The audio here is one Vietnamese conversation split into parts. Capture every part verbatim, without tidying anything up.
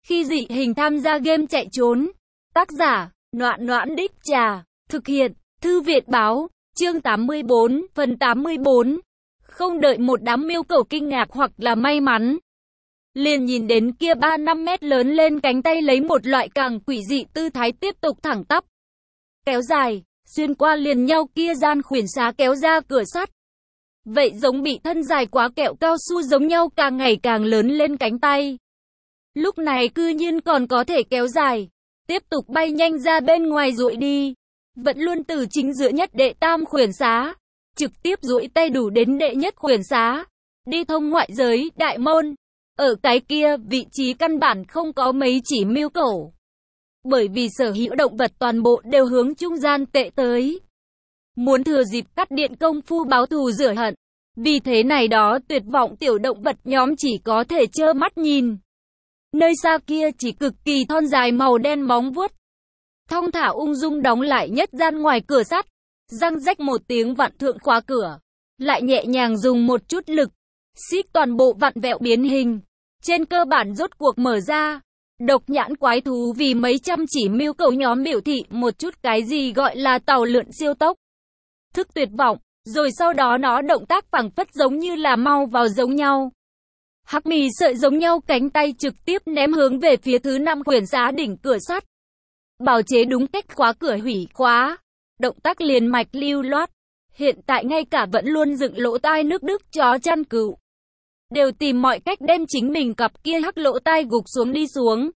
Khi dị hình tham gia game chạy trốn. Tác giả, Noãn Noãn Đích Trà. Thực hiện, Thư Viện Báo. Chương tám mươi bốn, phần tám mươi bốn. Không đợi một đám miêu cầu kinh ngạc hoặc là may mắn. Liền nhìn đến kia ba năm mét lớn lên cánh tay lấy một loại càng quỷ dị tư thái tiếp tục thẳng tắp. Kéo dài, xuyên qua liền nhau kia gian khuyển xá kéo ra cửa sắt. Vậy giống bị thân dài quá kẹo cao su giống nhau càng ngày càng lớn lên cánh tay. Lúc này cư nhiên còn có thể kéo dài, tiếp tục bay nhanh ra bên ngoài duỗi đi. Vẫn luôn từ chính giữa nhất đệ tam khuyển xá, trực tiếp duỗi tay đủ đến đệ nhất khuyển xá, đi thông ngoại giới, đại môn. Ở cái kia, vị trí căn bản không có mấy chỉ miêu cẩu. Bởi vì sở hữu động vật toàn bộ đều hướng trung gian tệ tới. Muốn thừa dịp cắt điện công phu báo thù rửa hận. Vì thế này đó tuyệt vọng tiểu động vật nhóm chỉ có thể trơ mắt nhìn. Nơi xa kia chỉ cực kỳ thon dài màu đen móng vuốt. Thong thả ung dung đóng lại nhất gian ngoài cửa sắt. Răng rách một tiếng vặn thượng khóa cửa. Lại nhẹ nhàng dùng một chút lực. Xích toàn bộ vặn vẹo biến hình. Trên cơ bản rốt cuộc mở ra. Độc nhãn quái thú vì mấy trăm chỉ miêu cầu nhóm biểu thị một chút cái gì gọi là tàu lượn siêu tốc. Thức tuyệt vọng. Rồi sau đó nó động tác phảng phất giống như là mau vào giống nhau. Hắc mì sợi giống nhau cánh tay trực tiếp ném hướng về phía thứ năm khuyển xá đỉnh cửa sắt. Bào chế đúng cách khóa cửa hủy khóa. Động tác liền mạch lưu loát. Hiện tại ngay cả vẫn luôn dựng lỗ tai nước Đức chó chăn cừu. Đều tìm mọi cách đem chính mình cặp kia hắc lỗ tai gục xuống đi xuống.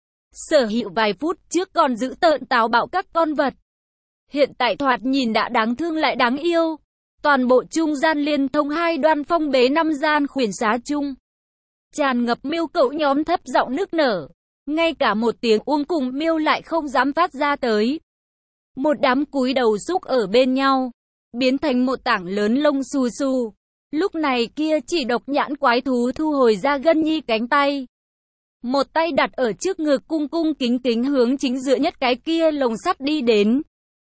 Sở hữu vài phút trước còn giữ tợn táo bạo các con vật. Hiện tại thoạt nhìn đã đáng thương lại đáng yêu. Toàn bộ trung gian liên thông hai đoan phong bế năm gian khuyển xá chung. Tràn ngập miêu cẩu nhóm thấp giọng nức nở. Ngay cả một tiếng uông cùng miêu lại không dám phát ra tới. Một đám cúi đầu xúc ở bên nhau. Biến thành một tảng lớn lông xù xù. Lúc này kia chỉ độc nhãn quái thú thu hồi ra gân nhi cánh tay. Một tay đặt ở trước ngực cung cung kính kính hướng chính giữa nhất cái kia lồng sắt đi đến.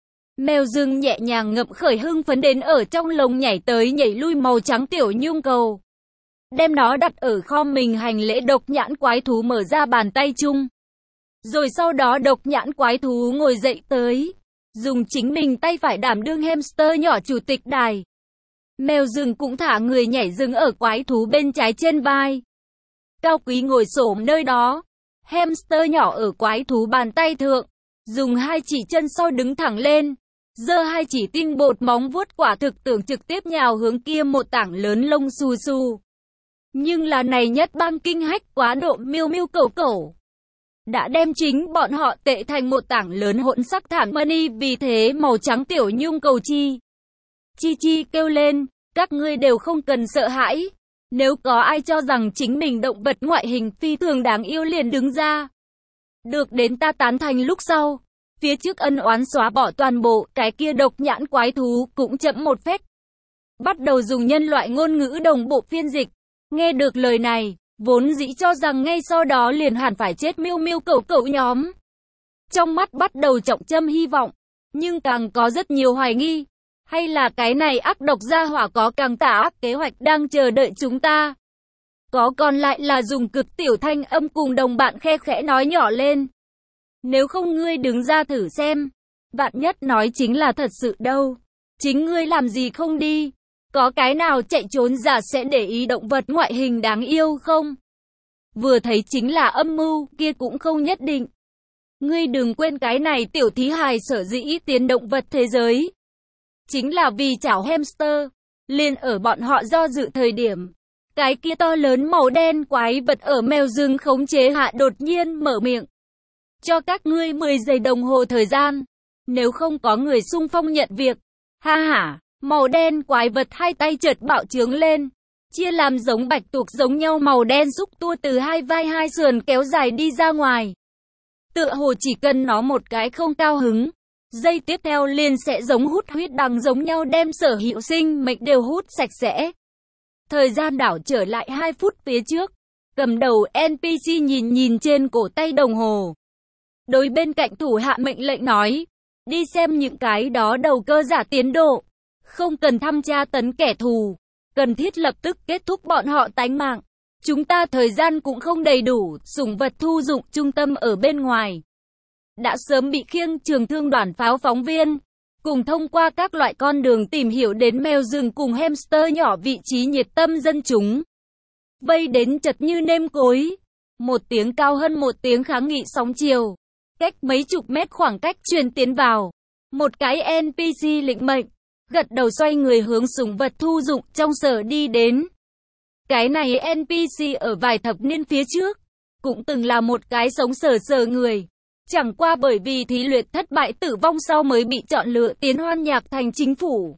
Mèo rừng nhẹ nhàng ngậm khởi hưng phấn đến ở trong lồng nhảy tới nhảy lui màu trắng tiểu nhung cầu. Đem nó đặt ở kho mình hành lễ độc nhãn quái thú mở ra bàn tay chung. Rồi sau đó độc nhãn quái thú ngồi dậy tới. Dùng chính mình tay phải đảm đương hamster nhỏ chủ tịch đài. Mèo rừng cũng thả người nhảy dừng ở quái thú bên trái trên vai. Cao quý ngồi xổm nơi đó. Hamster nhỏ ở quái thú bàn tay thượng. Dùng hai chỉ chân sau đứng thẳng lên. Giơ hai chỉ tinh bột móng vuốt quả thực tưởng trực tiếp nhào hướng kia một tảng lớn lông xù xù. Nhưng là này nhất bang kinh hách quá độ miêu miêu cẩu cẩu. Đã đem chính bọn họ tệ thành một tảng lớn hỗn sắc thảm money, vì thế màu trắng tiểu nhung cầu chi. Chi chi kêu lên, các ngươi đều không cần sợ hãi. Nếu có ai cho rằng chính mình động vật ngoại hình phi thường đáng yêu liền đứng ra. Được đến ta tán thành lúc sau. Phía trước ân oán xóa bỏ toàn bộ, cái kia độc nhãn quái thú cũng chậm một phép. Bắt đầu dùng nhân loại ngôn ngữ đồng bộ phiên dịch. Nghe được lời này, vốn dĩ cho rằng ngay sau đó liền hẳn phải chết miêu miêu cẩu cẩu nhóm. Trong mắt bắt đầu trọng châm hy vọng, nhưng càng có rất nhiều hoài nghi. Hay là cái này ác độc gia hỏa có càng tà ác kế hoạch đang chờ đợi chúng ta. Có còn lại là dùng cực tiểu thanh âm cùng đồng bạn khe khẽ nói nhỏ lên. Nếu không ngươi đứng ra thử xem. Vạn nhất nói chính là thật sự đâu. Chính ngươi làm gì không đi. Có cái nào chạy trốn giả sẽ để ý động vật ngoại hình đáng yêu không? Vừa thấy chính là âm mưu, kia cũng không nhất định. Ngươi đừng quên cái này tiểu thí hài sở dĩ tiến động vật thế giới. Chính là vì chảo hamster. Liền ở bọn họ do dự thời điểm. Cái kia to lớn màu đen quái vật ở mèo rừng khống chế hạ đột nhiên mở miệng. Cho các ngươi mười giây đồng hồ thời gian. Nếu không có người xung phong nhận việc. Ha ha, màu đen quái vật hai tay chợt bạo trướng lên. Chia làm giống bạch tuộc giống nhau màu đen xúc tua từ hai vai hai sườn kéo dài đi ra ngoài. Tựa hồ chỉ cần nó một cái không cao hứng. Giây tiếp theo liền sẽ giống hút huyết đằng giống nhau đem sở hữu sinh mệnh đều hút sạch sẽ. Thời gian đảo trở lại hai phút phía trước. Cầm đầu en pê xê nhìn nhìn trên cổ tay đồng hồ. Đối bên cạnh thủ hạ mệnh lệnh nói. Đi xem những cái đó đầu cơ giả tiến độ. Không cần thăm tra tấn kẻ thù. Cần thiết lập tức kết thúc bọn họ tánh mạng. Chúng ta thời gian cũng không đầy đủ, sủng vật thu dụng trung tâm ở bên ngoài đã sớm bị khiêng trường thương đoàn pháo phóng viên, cùng thông qua các loại con đường tìm hiểu đến mèo rừng cùng hamster nhỏ vị trí nhiệt tâm dân chúng. Vây đến chật như nêm cối. Một tiếng cao hơn một tiếng kháng nghị sóng chiều. Cách mấy chục mét khoảng cách truyền tiến vào. Một cái en pê xê lĩnh mệnh, gật đầu xoay người hướng sủng vật thu dụng trong sở đi đến. Cái này en pê xê ở vài thập niên phía trước, cũng từng là một cái sống sờ sờ người. Chẳng qua bởi vì thí luyện thất bại tử vong sau mới bị chọn lựa tiến Hoan Nhạc thành chính phủ.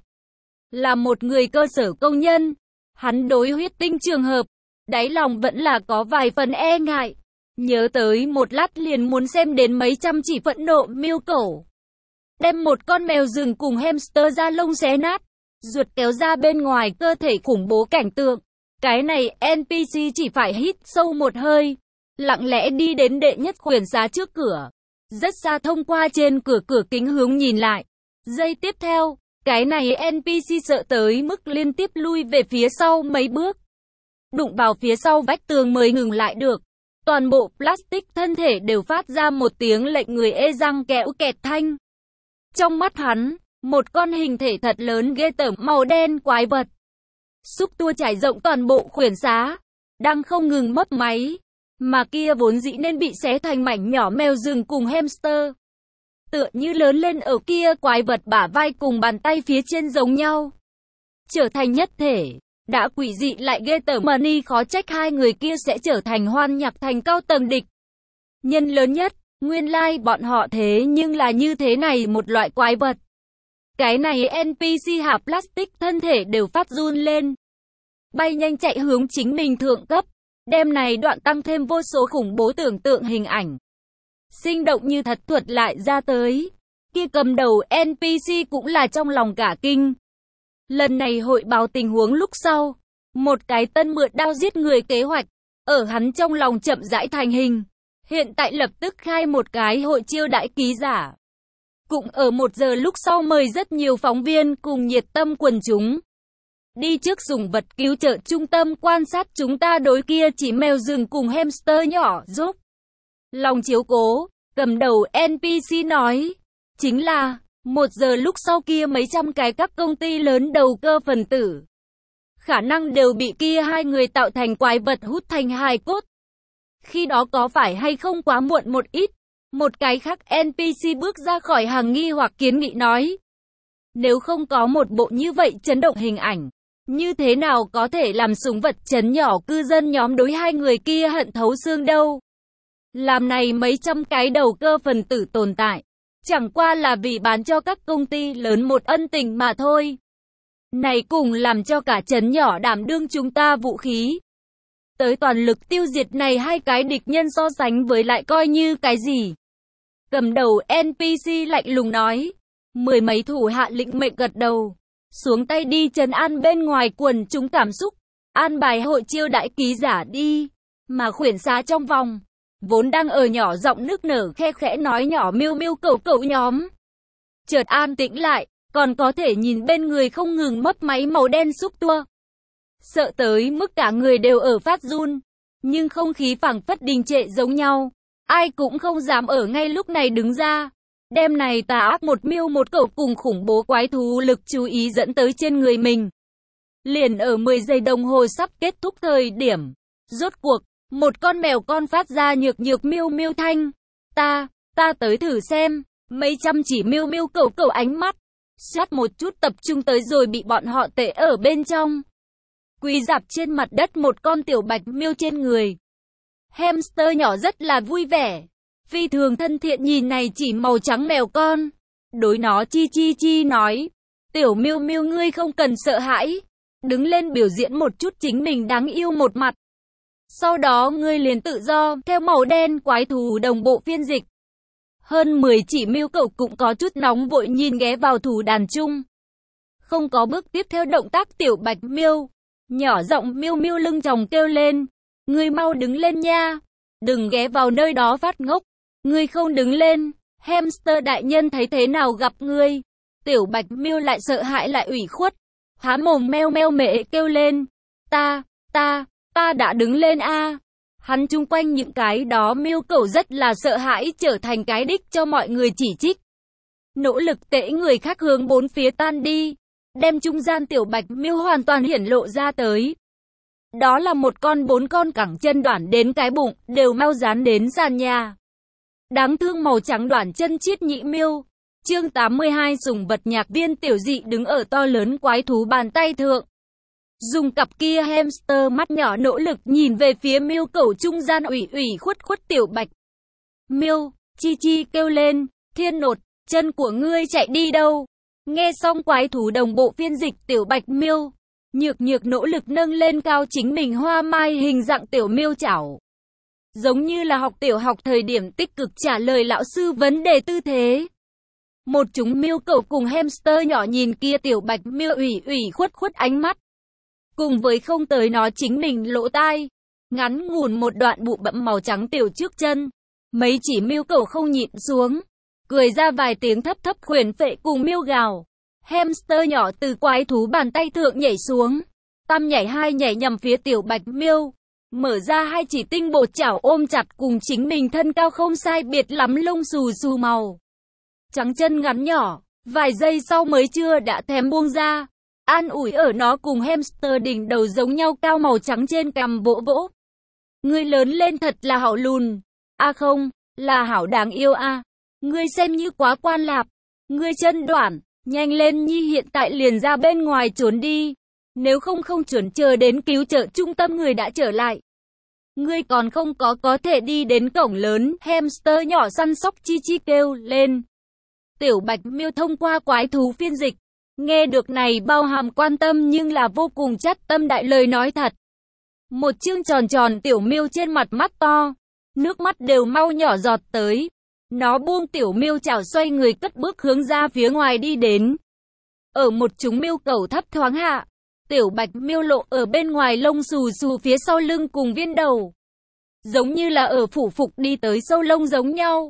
Là một người cơ sở công nhân, hắn đối huyết tinh trường hợp, đáy lòng vẫn là có vài phần e ngại. Nhớ tới một lát liền muốn xem đến mấy trăm chỉ phẫn nộ miêu cẩu. Đem một con mèo rừng cùng hamster da lông xé nát, ruột kéo ra bên ngoài cơ thể khủng bố cảnh tượng. Cái này en pê xê chỉ phải hít sâu một hơi, lặng lẽ đi đến đệ nhất khuyển xá trước cửa. Rất xa thông qua trên cửa cửa kính hướng nhìn lại. Giây tiếp theo, cái này en pê xê sợ tới mức liên tiếp lui về phía sau mấy bước. Đụng vào phía sau vách tường mới ngừng lại được. Toàn bộ plastic thân thể đều phát ra một tiếng lệnh người ê răng kẽo kẹt thanh. Trong mắt hắn, một con hình thể thật lớn ghê tởm màu đen quái vật. Xúc tua trải rộng toàn bộ khuyển xá, đang không ngừng mấp máy. Mà kia vốn dĩ nên bị xé thành mảnh nhỏ mèo rừng cùng hamster. Tựa như lớn lên ở kia quái vật bả vai cùng bàn tay phía trên giống nhau. Trở thành nhất thể. Đã quỷ dị lại ghê tởm mà ni khó trách hai người kia sẽ trở thành Hoan Nhạc thành cao tầng địch. Nhân lớn nhất, nguyên lai like bọn họ thế nhưng là như thế này một loại quái vật. Cái này en pê xê hạ plastic thân thể đều phát run lên. Bay nhanh chạy hướng chính mình thượng cấp. Đêm này đoạn tăng thêm vô số khủng bố tưởng tượng hình ảnh. Sinh động như thật thuật lại ra tới. Kia cầm đầu en pê xê cũng là trong lòng cả kinh. Lần này hội báo tình huống lúc sau. Một cái tân mượn đao giết người kế hoạch. Ở hắn trong lòng chậm rãi thành hình. Hiện tại lập tức khai một cái hội chiêu đãi ký giả. Cũng ở một giờ lúc sau mời rất nhiều phóng viên cùng nhiệt tâm quần chúng. Đi trước sủng vật cứu trợ trung tâm quan sát chúng ta đối kia chỉ mèo rừng cùng hamster nhỏ giúp. Lòng chiếu cố, cầm đầu en pê xê nói. Chính là, một giờ lúc sau kia mấy trăm cái các công ty lớn đầu cơ phần tử. Khả năng đều bị kia hai người tạo thành quái vật hút thành hài cốt. Khi đó có phải hay không quá muộn một ít? Một cái khác en pê xê bước ra khỏi hàng nghi hoặc kiến nghị nói. Nếu không có một bộ như vậy chấn động hình ảnh. Như thế nào có thể làm sủng vật chấn nhỏ cư dân nhóm đối hai người kia hận thấu xương đâu. Làm này mấy trăm cái đầu cơ phần tử tồn tại. Chẳng qua là vì bán cho các công ty lớn một ân tình mà thôi. Này cùng làm cho cả chấn nhỏ đảm đương chúng ta vũ khí. Tới toàn lực tiêu diệt này hai cái địch nhân so sánh với lại coi như cái gì. Cầm đầu en pê xê lạnh lùng nói. Mười mấy thủ hạ lĩnh mệnh gật đầu. Xuống tay đi trấn an bên ngoài quần chúng cảm xúc. An bài hội chiêu đãi ký giả đi. Mà khuyển xá trong vòng. Vốn đang ở nhỏ giọng nức nở khe khẽ nói nhỏ miêu miêu cẩu cẩu nhóm. Chợt an tĩnh lại. Còn có thể nhìn bên người không ngừng mấp máy màu đen xúc tua. Sợ tới mức cả người đều ở phát run. Nhưng không khí phảng phất đình trệ giống nhau. Ai cũng không dám ở ngay lúc này đứng ra. Đêm này tà ác một miêu một cẩu cùng khủng bố quái thú lực chú ý dẫn tới trên người mình. Liền ở mười giây đồng hồ sắp kết thúc thời điểm. Rốt cuộc, một con mèo con phát ra nhược nhược miêu miêu thanh. Ta, ta tới thử xem. Mấy trăm chỉ miêu miêu cẩu cẩu ánh mắt. Sát một chút tập trung tới rồi bị bọn họ tệ ở bên trong. Quỳ dạp trên mặt đất một con tiểu bạch miêu trên người. Hamster nhỏ rất là vui vẻ. Phi thường thân thiện nhìn này chỉ màu trắng mèo con. Đối nó chi chi chi nói. Tiểu miêu miêu ngươi không cần sợ hãi. Đứng lên biểu diễn một chút chính mình đáng yêu một mặt. Sau đó ngươi liền tự do theo màu đen quái thú đồng bộ phiên dịch. Hơn mười chỉ miêu cẩu cũng có chút nóng vội nhìn ghé vào thủ đàn chung. Không có bước tiếp theo động tác tiểu bạch miêu. Nhỏ giọng miêu miêu lưng chồng kêu lên. Ngươi mau đứng lên nha. Đừng ghé vào nơi đó phát ngốc. Ngươi không đứng lên. Hamster đại nhân thấy thế nào gặp ngươi. Tiểu bạch miêu lại sợ hãi lại ủy khuất. Há mồm meo meo mệ kêu lên. Ta, ta, Ta đã đứng lên a. Hắn chung quanh những cái đó miêu cẩu rất là sợ hãi trở thành cái đích cho mọi người chỉ trích. Nỗ lực tễ người khác hướng bốn phía tan đi, đem trung gian tiểu bạch miêu hoàn toàn hiển lộ ra tới. Đó là một con bốn con cẳng chân đoản đến cái bụng, đều mau dán đến sàn nhà. Đáng thương màu trắng đoản chân chiết nhị miêu. Chương tám mươi hai sùng vật nhạc viên tiểu dị đứng ở to lớn quái thú bàn tay thượng. Dùng cặp kia hamster mắt nhỏ nỗ lực nhìn về phía miêu cẩu trung gian ủy ủy khuất khuất tiểu bạch. Miêu, chi chi kêu lên, thiên nột, chân của ngươi chạy đi đâu? Nghe xong quái thú đồng bộ phiên dịch tiểu bạch miêu. Nhược nhược nỗ lực nâng lên cao chính mình hoa mai hình dạng tiểu miêu chảo. Giống như là học tiểu học thời điểm tích cực trả lời lão sư vấn đề tư thế. Một chúng miêu cẩu cùng hamster nhỏ nhìn kia tiểu bạch miêu ủy ủy khuất khuất ánh mắt. Cùng với không tới nó chính mình lỗ tai. Ngắn ngủn một đoạn bụ bẫm màu trắng tiểu trước chân. Mấy chỉ miêu cẩu không nhịn xuống. Cười ra vài tiếng thấp thấp khuyển phệ cùng miêu gào. Hamster nhỏ từ quái thú bàn tay thượng nhảy xuống. Tam nhảy hai nhảy nhằm phía tiểu bạch miêu. Mở ra hai chỉ tinh bột chảo ôm chặt cùng chính mình thân cao không sai biệt lắm lông xù xù màu. Trắng chân ngắn nhỏ, vài giây sau mới chưa đã thèm buông ra. An ủi ở nó cùng hamster đỉnh đầu giống nhau cao màu trắng trên cằm vỗ vỗ. Ngươi lớn lên thật là hảo lùn. A à không, là hảo đáng yêu a. À. Ngươi xem như quá quan lạp. Ngươi chân đoản, nhanh lên nhi hiện tại liền ra bên ngoài trốn đi. Nếu không không chuẩn chờ đến cứu trợ trung tâm người đã trở lại. Ngươi còn không có có thể đi đến cổng lớn, hamster nhỏ săn sóc chi chi kêu lên. Tiểu bạch miêu thông qua quái thú phiên dịch. Nghe được này bao hàm quan tâm nhưng là vô cùng chất tâm đại lời nói thật. Một chương tròn tròn tiểu miêu trên mặt mắt to. Nước mắt đều mau nhỏ giọt tới. Nó buông tiểu miêu chảo xoay người cất bước hướng ra phía ngoài đi đến. Ở một chúng miêu cẩu thấp thoáng hạ. Tiểu bạch miêu lộ ở bên ngoài lông xù xù phía sau lưng cùng viên đầu. Giống như là ở phủ phục đi tới sâu lông giống nhau.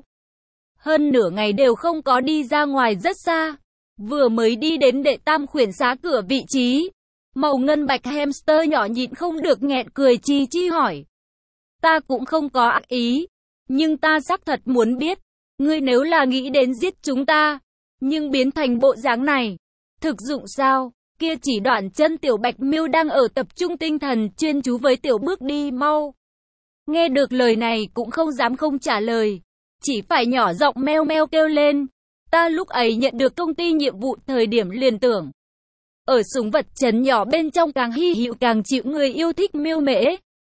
Hơn nửa ngày đều không có đi ra ngoài rất xa. Vừa mới đi đến đệ tam khuyển xá cửa vị trí. Màu ngân bạch hamster nhỏ nhịn không được nghẹn cười chi chi hỏi. Ta cũng không có ác ý. Nhưng ta xác thật muốn biết. Ngươi nếu là nghĩ đến giết chúng ta. Nhưng biến thành bộ dáng này. Thực dụng sao? Kia chỉ đoạn chân tiểu bạch miêu đang ở tập trung tinh thần chuyên chú với tiểu bước đi mau. Nghe được lời này cũng không dám không trả lời. Chỉ phải nhỏ giọng meo meo kêu lên. Ta lúc ấy nhận được công ty nhiệm vụ thời điểm liền tưởng. Ở súng vật trấn nhỏ bên trong càng hy hữu càng chịu người yêu thích miêu mễ.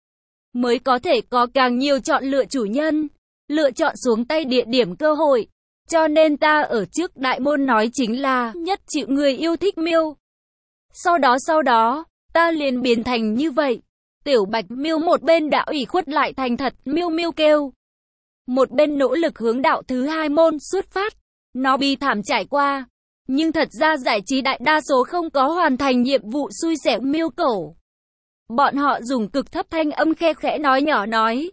Mới có thể có càng nhiều chọn lựa chủ nhân. Lựa chọn xuống tay địa điểm cơ hội. Cho nên ta ở trước đại môn nói chính là nhất chịu người yêu thích miêu. Sau đó sau đó, ta liền biến thành như vậy. Tiểu bạch miêu một bên đã ủy khuất lại thành thật miêu miêu kêu. Một bên nỗ lực hướng đạo thứ hai môn xuất phát. Nó bi thảm trải qua. Nhưng thật ra giải trí đại đa số không có hoàn thành nhiệm vụ xui xẻo miêu cẩu. Bọn họ dùng cực thấp thanh âm khe khẽ nói nhỏ nói.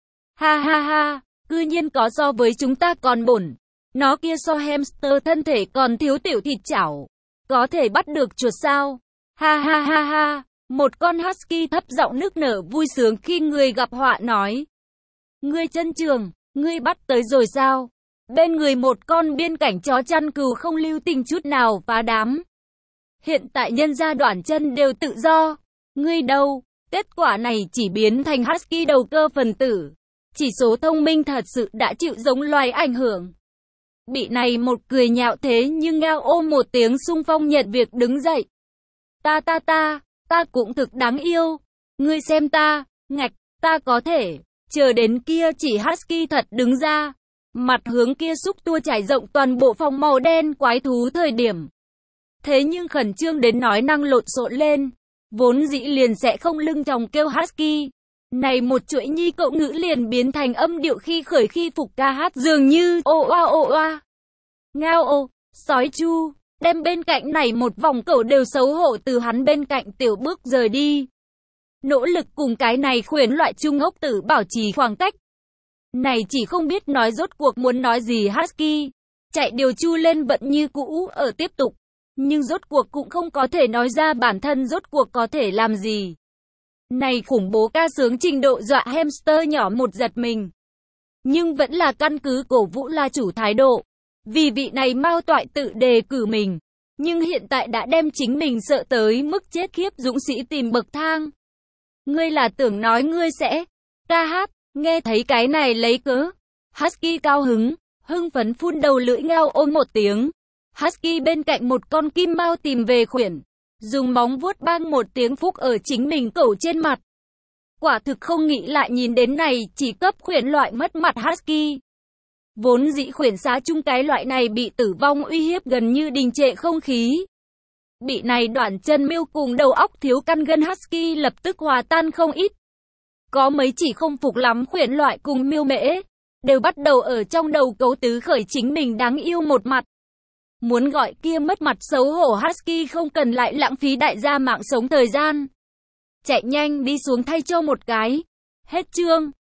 Ha ha ha, cư nhiên có so với chúng ta còn bổn. Nó kia so hamster thân thể còn thiếu tiểu thịt chảo. Có thể bắt được chuột sao? Ha ha ha ha. Một con husky thấp giọng nức nở vui sướng khi người gặp họa nói. Ngươi chân trường, ngươi bắt tới rồi sao? Bên người một con biên cảnh chó chăn cừu không lưu tình chút nào phá đám. Hiện tại nhân gia đoạn chân đều tự do. Ngươi đâu? Kết quả này chỉ biến thành husky đầu cơ phần tử. Chỉ số thông minh thật sự đã chịu giống loài ảnh hưởng. Bị này một cười nhạo thế nhưng ngao ôm một tiếng xung phong nhận việc đứng dậy. Ta ta ta, ta cũng thực đáng yêu. Ngươi xem ta, ngạch, ta có thể. Chờ đến kia chỉ husky thật đứng ra. Mặt hướng kia xúc tua trải rộng toàn bộ phòng màu đen quái thú thời điểm. Thế nhưng khẩn trương đến nói năng lộn xộn lên. Vốn dĩ liền sẽ không lưng tròng kêu husky. Này một chuỗi nhi cậu ngữ liền biến thành âm điệu khi khởi khi phục ca hát dường như ô oa ô oa. Ngao ô, sói chu, đem bên cạnh này một vòng cậu đều xấu hổ từ hắn bên cạnh tiểu bước rời đi. Nỗ lực cùng cái này khuyến loại trung hốc tử bảo trì khoảng cách. Này chỉ không biết nói rốt cuộc muốn nói gì husky. Chạy điều chu lên vẫn như cũ ở tiếp tục. Nhưng rốt cuộc cũng không có thể nói ra bản thân rốt cuộc có thể làm gì. Này khủng bố ca sướng trình độ dọa hamster nhỏ một giật mình. Nhưng vẫn là căn cứ cổ vũ la chủ thái độ. Vì vị này Mao Toại tự đề cử mình. Nhưng hiện tại đã đem chính mình sợ tới mức chết khiếp dũng sĩ tìm bậc thang. Ngươi là tưởng nói ngươi sẽ ca hát, nghe thấy cái này lấy cớ. Husky cao hứng, hưng phấn phun đầu lưỡi ngao ôm một tiếng. Husky bên cạnh một con kim mao tìm về khuyển. Dùng móng vuốt bang một tiếng phúc ở chính mình cẩu trên mặt. Quả thực không nghĩ lại nhìn đến này chỉ cấp khuyển loại mất mặt Husky. Vốn dĩ khuyển xá chung cái loại này bị tử vong uy hiếp gần như đình trệ không khí. Bị này đoạn chân miêu cùng đầu óc thiếu căn gân Husky lập tức hòa tan không ít. Có mấy chỉ không phục lắm khuyển loại cùng miêu mễ. Đều bắt đầu ở trong đầu cấu tứ khởi chính mình đáng yêu một mặt. Muốn gọi kia mất mặt xấu hổ Husky không cần lại lãng phí đại gia mạng sống thời gian. Chạy nhanh đi xuống thay cho một cái. Hết chương.